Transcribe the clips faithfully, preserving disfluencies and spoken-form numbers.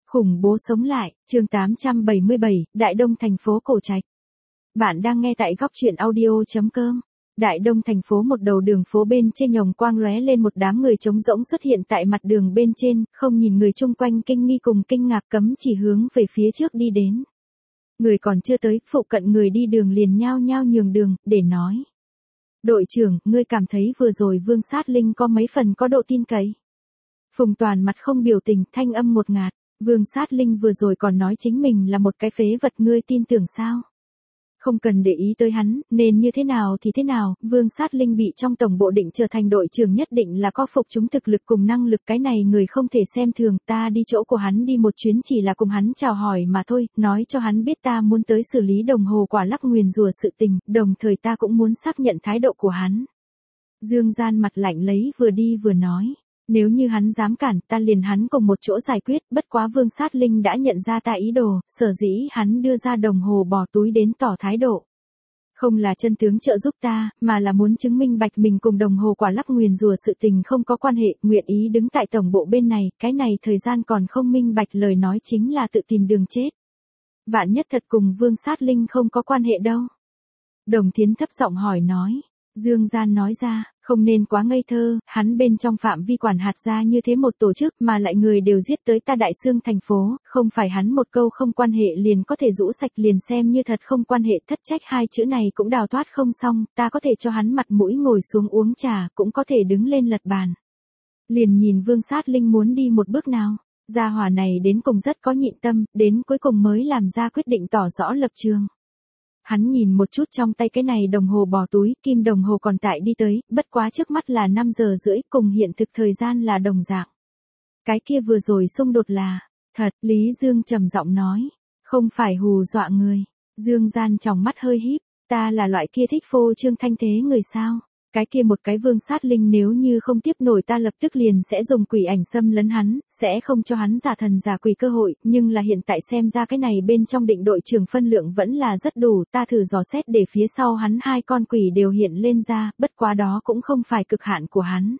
Khủng bố sống lại, chương tám trăm bảy mươi bảy, Đại Đông thành phố Cổ Trạch. Bạn đang nghe tại góc truyện audio.com. Đại Đông thành phố, một đầu đường phố bên trên nhồng quang lóe lên một đám người trống rỗng xuất hiện tại mặt đường bên trên, không nhìn người chung quanh kinh nghi cùng kinh ngạc, cấm chỉ hướng về phía trước đi đến. Người còn chưa tới, phụ cận người đi đường liền nhao nhao nhường đường, để nói. Đội trưởng, ngươi cảm thấy vừa rồi Vương Sát Linh có mấy phần có độ tin cậy? Phùng Toàn mặt không biểu tình, thanh âm ngột ngạt. Vương Sát Linh vừa rồi còn nói chính mình là một cái phế vật, ngươi tin tưởng sao? Không cần để ý tới hắn, nên như thế nào thì thế nào, Vương Sát Linh bị trong tổng bộ định trở thành đội trưởng nhất định là có phục chúng thực lực cùng năng lực, cái này người không thể xem thường. Ta đi chỗ của hắn đi một chuyến chỉ là cùng hắn chào hỏi mà thôi, nói cho hắn biết ta muốn tới xử lý đồng hồ quả lắc nguyền rủa sự tình, đồng thời ta cũng muốn xác nhận thái độ của hắn. Dương Gian mặt lạnh lấy, vừa đi vừa nói. Nếu như hắn dám cản, ta liền hắn cùng một chỗ giải quyết, bất quá Vương Sát Linh đã nhận ra ta ý đồ, sở dĩ hắn đưa ra đồng hồ bỏ túi đến tỏ thái độ. Không là chân tướng trợ giúp ta, mà là muốn chứng minh bạch mình cùng đồng hồ quả lắc nguyền rủa sự tình không có quan hệ, nguyện ý đứng tại tổng bộ bên này, cái này thời gian còn không minh bạch lời nói chính là tự tìm đường chết. Vạn nhất thật cùng Vương Sát Linh không có quan hệ đâu. Đồng Thiến thấp giọng hỏi nói. Dương Gian nói ra, không nên quá ngây thơ, hắn bên trong phạm vi quản hạt ra như thế một tổ chức mà lại người đều giết tới ta Đại Xương thành phố, không phải hắn một câu không quan hệ liền có thể rũ sạch, liền xem như thật không quan hệ, thất trách hai chữ này cũng đào thoát không xong, ta có thể cho hắn mặt mũi ngồi xuống uống trà, cũng có thể đứng lên lật bàn. Liền nhìn Vương Sát Linh muốn đi một bước nào, gia hỏa này đến cùng rất có nhịn tâm, đến cuối cùng mới làm ra quyết định tỏ rõ lập trường. Hắn nhìn một chút trong tay cái này đồng hồ bỏ túi, kim đồng hồ còn tại đi tới, bất quá trước mắt là năm giờ rưỡi, cùng hiện thực thời gian là đồng dạng. Cái kia vừa rồi xung đột là, thật, Lý Dương trầm giọng nói, không phải hù dọa người. Dương Gian trong mắt hơi híp, ta là loại kia thích phô trương thanh thế người sao? Cái kia một cái Vương Sát Linh nếu như không tiếp nổi ta lập tức liền sẽ dùng quỷ ảnh xâm lấn hắn, sẽ không cho hắn giả thần giả quỷ cơ hội, nhưng là hiện tại xem ra cái này bên trong định đội trưởng phân lượng vẫn là rất đủ, ta thử dò xét để phía sau hắn hai con quỷ đều hiện lên ra, bất quá đó cũng không phải cực hạn của hắn.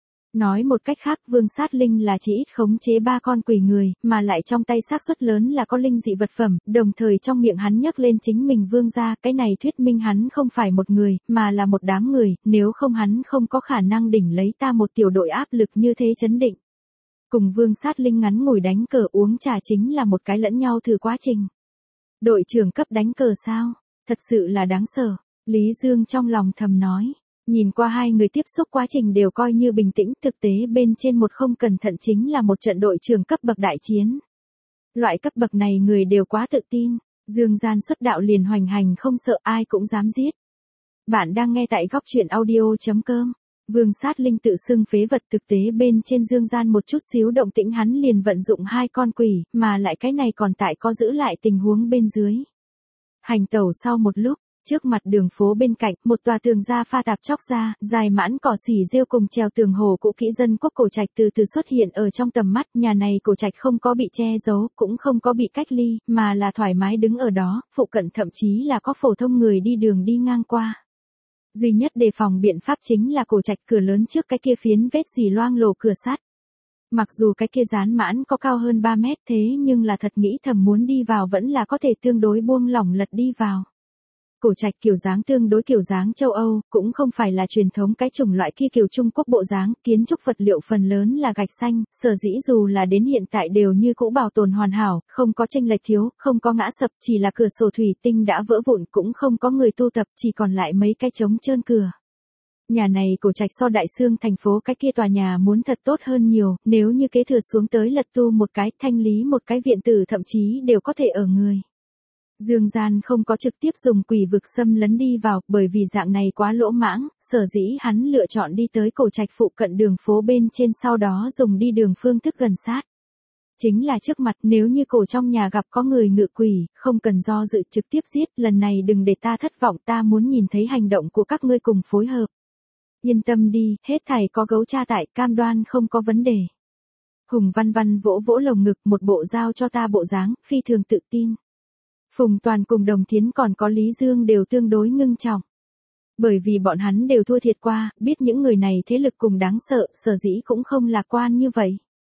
Nói một cách khác, Vương Sát Linh là chỉ ít khống chế ba con quỷ người, mà lại trong tay xác suất lớn là có linh dị vật phẩm, đồng thời trong miệng hắn nhắc lên chính mình Vương gia, cái này thuyết minh hắn không phải một người, mà là một đám người, nếu không hắn không có khả năng đỉnh lấy ta một tiểu đội áp lực như thế chấn định. Cùng Vương Sát Linh ngắn ngủi đánh cờ uống trà chính là một cái lẫn nhau thử quá trình. Đội trưởng cấp đánh cờ sao? Thật sự là đáng sợ, Lý Dương trong lòng thầm nói. Nhìn qua hai người tiếp xúc quá trình đều coi như bình tĩnh, thực tế bên trên một không cẩn thận chính là một trận đội trưởng cấp bậc đại chiến. Loại cấp bậc này người đều quá tự tin, Dương Gian xuất đạo liền hoành hành không sợ ai cũng dám giết. Bạn đang nghe tại góc truyện audio.com. Vương Sát Linh tự xưng phế vật, thực tế bên trên Dương Gian một chút xíu động tĩnh hắn liền vận dụng hai con quỷ, mà lại cái này còn tại có giữ lại tình huống bên dưới. Hành tẩu sau một lúc. Trước mặt đường phố bên cạnh, một tòa tường gia pha tạp chóc ra, dài mãn cỏ xỉ rêu cùng treo tường hồ cũ kỹ dân quốc Cổ Trạch từ từ xuất hiện ở trong tầm mắt, nhà này Cổ Trạch không có bị che giấu, cũng không có bị cách ly, mà là thoải mái đứng ở đó, phụ cận thậm chí là có phổ thông người đi đường đi ngang qua. Duy nhất đề phòng biện pháp chính là Cổ Trạch cửa lớn trước cái kia phiến vết dì loang lổ cửa sắt. Mặc dù cái kia dán mãn có cao hơn ba mét thế nhưng là thật nghĩ thầm muốn đi vào vẫn là có thể tương đối buông lỏng lật đi vào. Cổ Trạch kiểu dáng tương đối kiểu dáng châu Âu, cũng không phải là truyền thống cái chủng loại kia kiểu Trung Quốc bộ dáng, kiến trúc vật liệu phần lớn là gạch xanh, sở dĩ dù là đến hiện tại đều như cũ bảo tồn hoàn hảo, không có chênh lệch thiếu, không có ngã sập, chỉ là cửa sổ thủy tinh đã vỡ vụn, cũng không có người tu tập, chỉ còn lại mấy cái trống trơn cửa. Nhà này Cổ Trạch so Đại Xương thành phố cái kia tòa nhà muốn thật tốt hơn nhiều, nếu như kế thừa xuống tới lật tu một cái, thanh lý một cái viện tử thậm chí đều có thể ở người. Dương Gian không có trực tiếp dùng quỷ vực xâm lấn đi vào, bởi vì dạng này quá lỗ mãng, sở dĩ hắn lựa chọn đi tới Cổ Trạch phụ cận đường phố bên trên, sau đó dùng đi đường phương thức gần sát. Chính là trước mặt, nếu như cổ trong nhà gặp có người ngự quỷ, không cần do dự trực tiếp giết, lần này đừng để ta thất vọng, ta muốn nhìn thấy hành động của các ngươi cùng phối hợp. Yên tâm đi, hết thảy có gấu cha tại, cam đoan không có vấn đề. Hùng Văn Văn vỗ vỗ lồng ngực, một bộ giao cho ta bộ dáng, phi thường tự tin. Phùng Toàn cùng Đồng Thiến còn có Lý Dương đều tương đối ngưng trọng. Bởi vì bọn hắn đều thua thiệt qua, biết những người này thế lực cùng đáng sợ, sở dĩ cũng không lạc quan như vậy.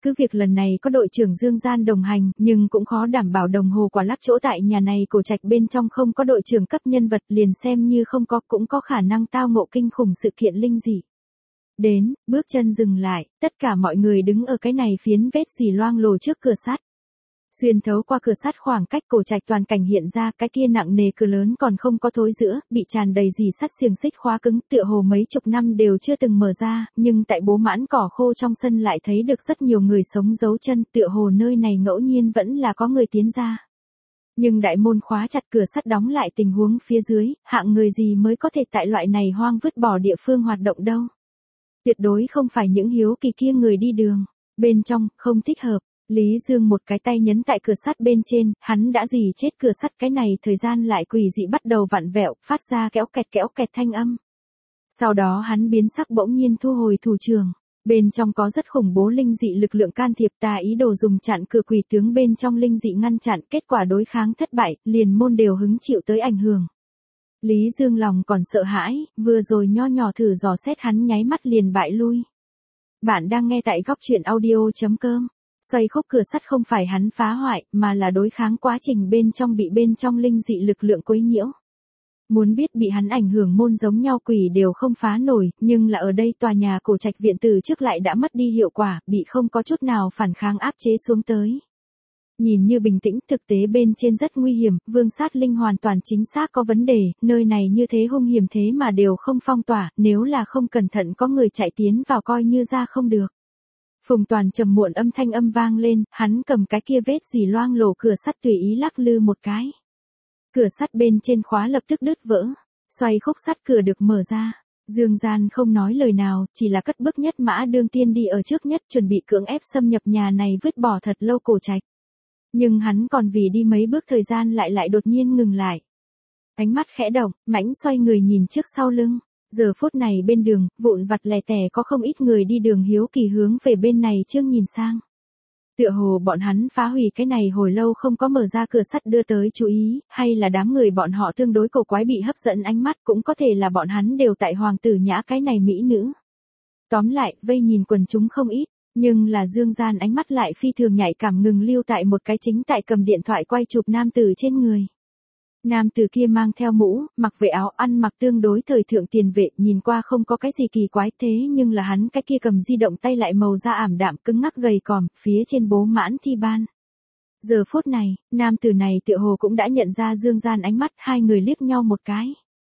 cứ việc lần này có đội trưởng Dương Gian đồng hành, nhưng cũng khó đảm bảo đồng hồ quả lắc chỗ tại nhà này cổ trạch bên trong không có đội trưởng cấp nhân vật, liền xem như không có cũng có khả năng tao ngộ kinh khủng sự kiện linh dị. Đến, bước chân dừng lại, tất cả mọi người đứng ở cái này phiến vết dì loang lổ trước cửa sắt. Xuyên thấu qua cửa sắt khoảng cách cổ trạch toàn cảnh hiện ra, cái kia nặng nề cửa lớn còn không có thối giữa, bị tràn đầy dì sắt xiềng xích khóa cứng, tựa hồ mấy chục năm đều chưa từng mở ra, nhưng tại bố mãn cỏ khô trong sân lại thấy được rất nhiều người sống giấu chân, tựa hồ nơi này ngẫu nhiên vẫn là có người tiến ra. Nhưng đại môn khóa chặt, cửa sắt đóng lại, tình huống phía dưới, hạng người gì mới có thể tại loại này hoang vứt bỏ địa phương hoạt động đâu. Tuyệt đối không phải những hiếu kỳ kia người đi đường. Bên trong, không thích hợp. Lý Dương một cái tay nhấn tại cửa sắt bên trên, hắn đã dì chết cửa sắt, cái này thời gian lại quỷ dị bắt đầu vặn vẹo, phát ra kéo kẹt kéo kẹt thanh âm. Sau đó hắn biến sắc, bỗng nhiên thu hồi thủ trưởng. Bên trong có rất khủng bố linh dị lực lượng can thiệp, tà ý đồ dùng chặn cửa quỷ tướng bên trong linh dị ngăn chặn, kết quả đối kháng thất bại, liền môn đều hứng chịu tới ảnh hưởng. Lý Dương lòng còn sợ hãi, vừa rồi nho nhỏ thử dò xét hắn nháy mắt liền bại lui. Bạn đang nghe tại góc truyện audio chấm com. Xoay khúc cửa sắt không phải hắn phá hoại, mà là đối kháng quá trình bên trong bị bên trong linh dị lực lượng quấy nhiễu. Muốn biết bị hắn ảnh hưởng môn giống nhau quỷ đều không phá nổi, nhưng là ở đây tòa nhà cổ trạch viện từ trước lại đã mất đi hiệu quả, bị không có chút nào phản kháng áp chế xuống tới. Nhìn như bình tĩnh, thực tế bên trên rất nguy hiểm, vương sát linh hoàn toàn chính xác có vấn đề, nơi này như thế hung hiểm thế mà đều không phong tỏa, nếu là không cẩn thận có người chạy tiến vào coi như ra không được. Phùng Toàn trầm muộn âm thanh âm vang lên, hắn cầm cái kia vết dì loang lổ cửa sắt tùy ý lắc lư một cái. Cửa sắt bên trên khóa lập tức đứt vỡ, xoay khúc sắt cửa được mở ra. Dương Gian không nói lời nào, chỉ là cất bước nhất mã đương tiên đi ở trước nhất, chuẩn bị cưỡng ép xâm nhập nhà này vứt bỏ thật lâu cổ trạch. Nhưng hắn còn vì đi mấy bước thời gian lại lại đột nhiên ngừng lại. Ánh mắt khẽ động, mãnh xoay người nhìn trước sau lưng. Giờ phút này bên đường, vụn vặt lẻ tẻ có không ít người đi đường hiếu kỳ hướng về bên này chương nhìn sang. Tựa hồ bọn hắn phá hủy cái này hồi lâu không có mở ra cửa sắt đưa tới chú ý, hay là đám người bọn họ tương đối cổ quái bị hấp dẫn ánh mắt, cũng có thể là bọn hắn đều tại hoàng tử nhã cái này mỹ nữ. Tóm lại, vây nhìn quần chúng không ít, nhưng là Dương Gian ánh mắt lại phi thường nhạy cảm ngừng lưu tại một cái chính tại cầm điện thoại quay chụp nam tử trên người. Nam tử kia mang theo mũ, mặc vệ áo, ăn mặc tương đối thời thượng tiền vệ, nhìn qua không có cái gì kỳ quái, thế nhưng là hắn cái kia cầm di động tay lại màu da ảm đạm cứng ngắc gầy còm, phía trên bố mãn thi ban. Giờ phút này, nam tử này tựa hồ cũng đã nhận ra Dương Gian ánh mắt, hai người liếc nhau một cái.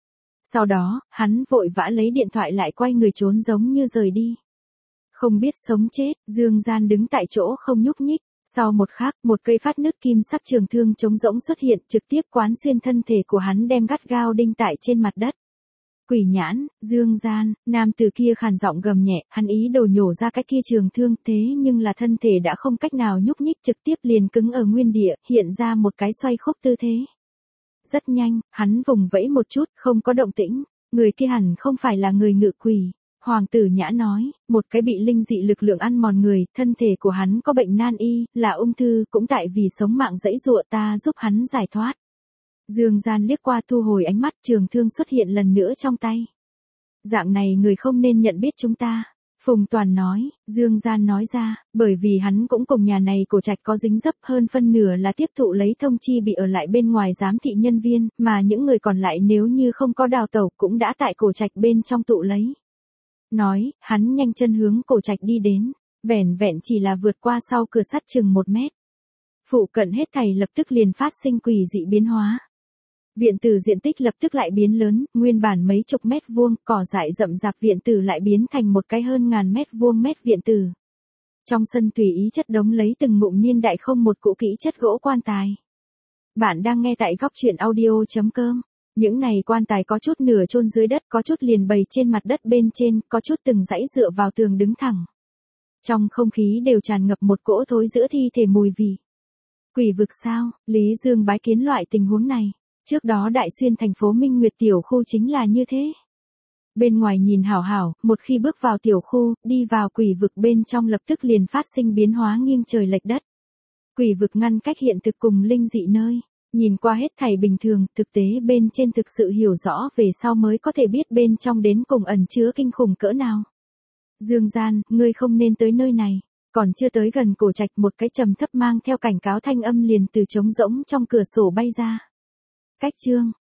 Sau đó, hắn vội vã lấy điện thoại lại quay người trốn giống như rời đi. Không biết sống chết, Dương Gian đứng tại chỗ không nhúc nhích. Sau một khắc, một cây phát nước kim sắc trường thương trống rỗng xuất hiện, trực tiếp quán xuyên thân thể của hắn, đem gắt gao đinh tại trên mặt đất. Quỷ nhãn, Dương Gian, nam tử kia khàn giọng gầm nhẹ, hắn ý đồ nhổ ra cái kia trường thương, thế nhưng là thân thể đã không cách nào nhúc nhích, trực tiếp liền cứng ở nguyên địa, hiện ra một cái xoay khúc tư thế. Rất nhanh, hắn vùng vẫy một chút, không có động tĩnh, người kia hẳn không phải là người ngự quỷ. Hoàng tử Nhã nói, một cái bị linh dị lực lượng ăn mòn người, thân thể của hắn có bệnh nan y, là ung thư, cũng tại vì sống mạng dãy dụa, ta giúp hắn giải thoát. Dương Gian liếc qua thu hồi ánh mắt, trường thương xuất hiện lần nữa trong tay. Dạng này người không nên nhận biết chúng ta. Phùng Toàn nói, Dương Gian nói ra, bởi vì hắn cũng cùng nhà này cổ trạch có dính dấp, hơn phân nửa là tiếp thụ lấy thông chi bị ở lại bên ngoài giám thị nhân viên, mà những người còn lại nếu như không có đào tẩu cũng đã tại cổ trạch bên trong tụ lấy. Nói, hắn nhanh chân hướng cổ trạch đi đến, vẻn vẹn chỉ là vượt qua sau cửa sắt chừng một mét. Phụ cận hết thảy lập tức liền phát sinh quỷ dị biến hóa. Viện tử diện tích lập tức lại biến lớn, nguyên bản mấy chục mét vuông, cỏ dại rậm rạp viện tử lại biến thành một cái hơn ngàn mét vuông mét viện tử. Trong sân tùy ý chất đống lấy từng ngụm niên đại không một cũ kỹ chất gỗ quan tài. Bạn đang nghe tại góc truyện audio chấm com. Những này quan tài có chút nửa chôn dưới đất, có chút liền bày trên mặt đất bên trên, có chút từng dãy dựa vào tường đứng thẳng. Trong không khí đều tràn ngập một cỗ thối giữa thi thể mùi vị. Quỷ vực sao? Lý Dương bái kiến loại tình huống này. Trước đó Đại Xuyên thành phố Minh Nguyệt tiểu khu chính là như thế. Bên ngoài nhìn hảo hảo, một khi bước vào tiểu khu, đi vào quỷ vực bên trong lập tức liền phát sinh biến hóa nghiêng trời lệch đất. Quỷ vực ngăn cách hiện thực cùng linh dị nơi. Nhìn qua hết thảy bình thường, thực tế bên trên thực sự hiểu rõ về sau mới có thể biết bên trong đến cùng ẩn chứa kinh khủng cỡ nào. Dương Gian, ngươi không nên tới nơi này. Còn chưa tới gần cổ trạch, một cái trầm thấp mang theo cảnh cáo thanh âm liền từ trống rỗng trong cửa sổ bay ra. Cách chương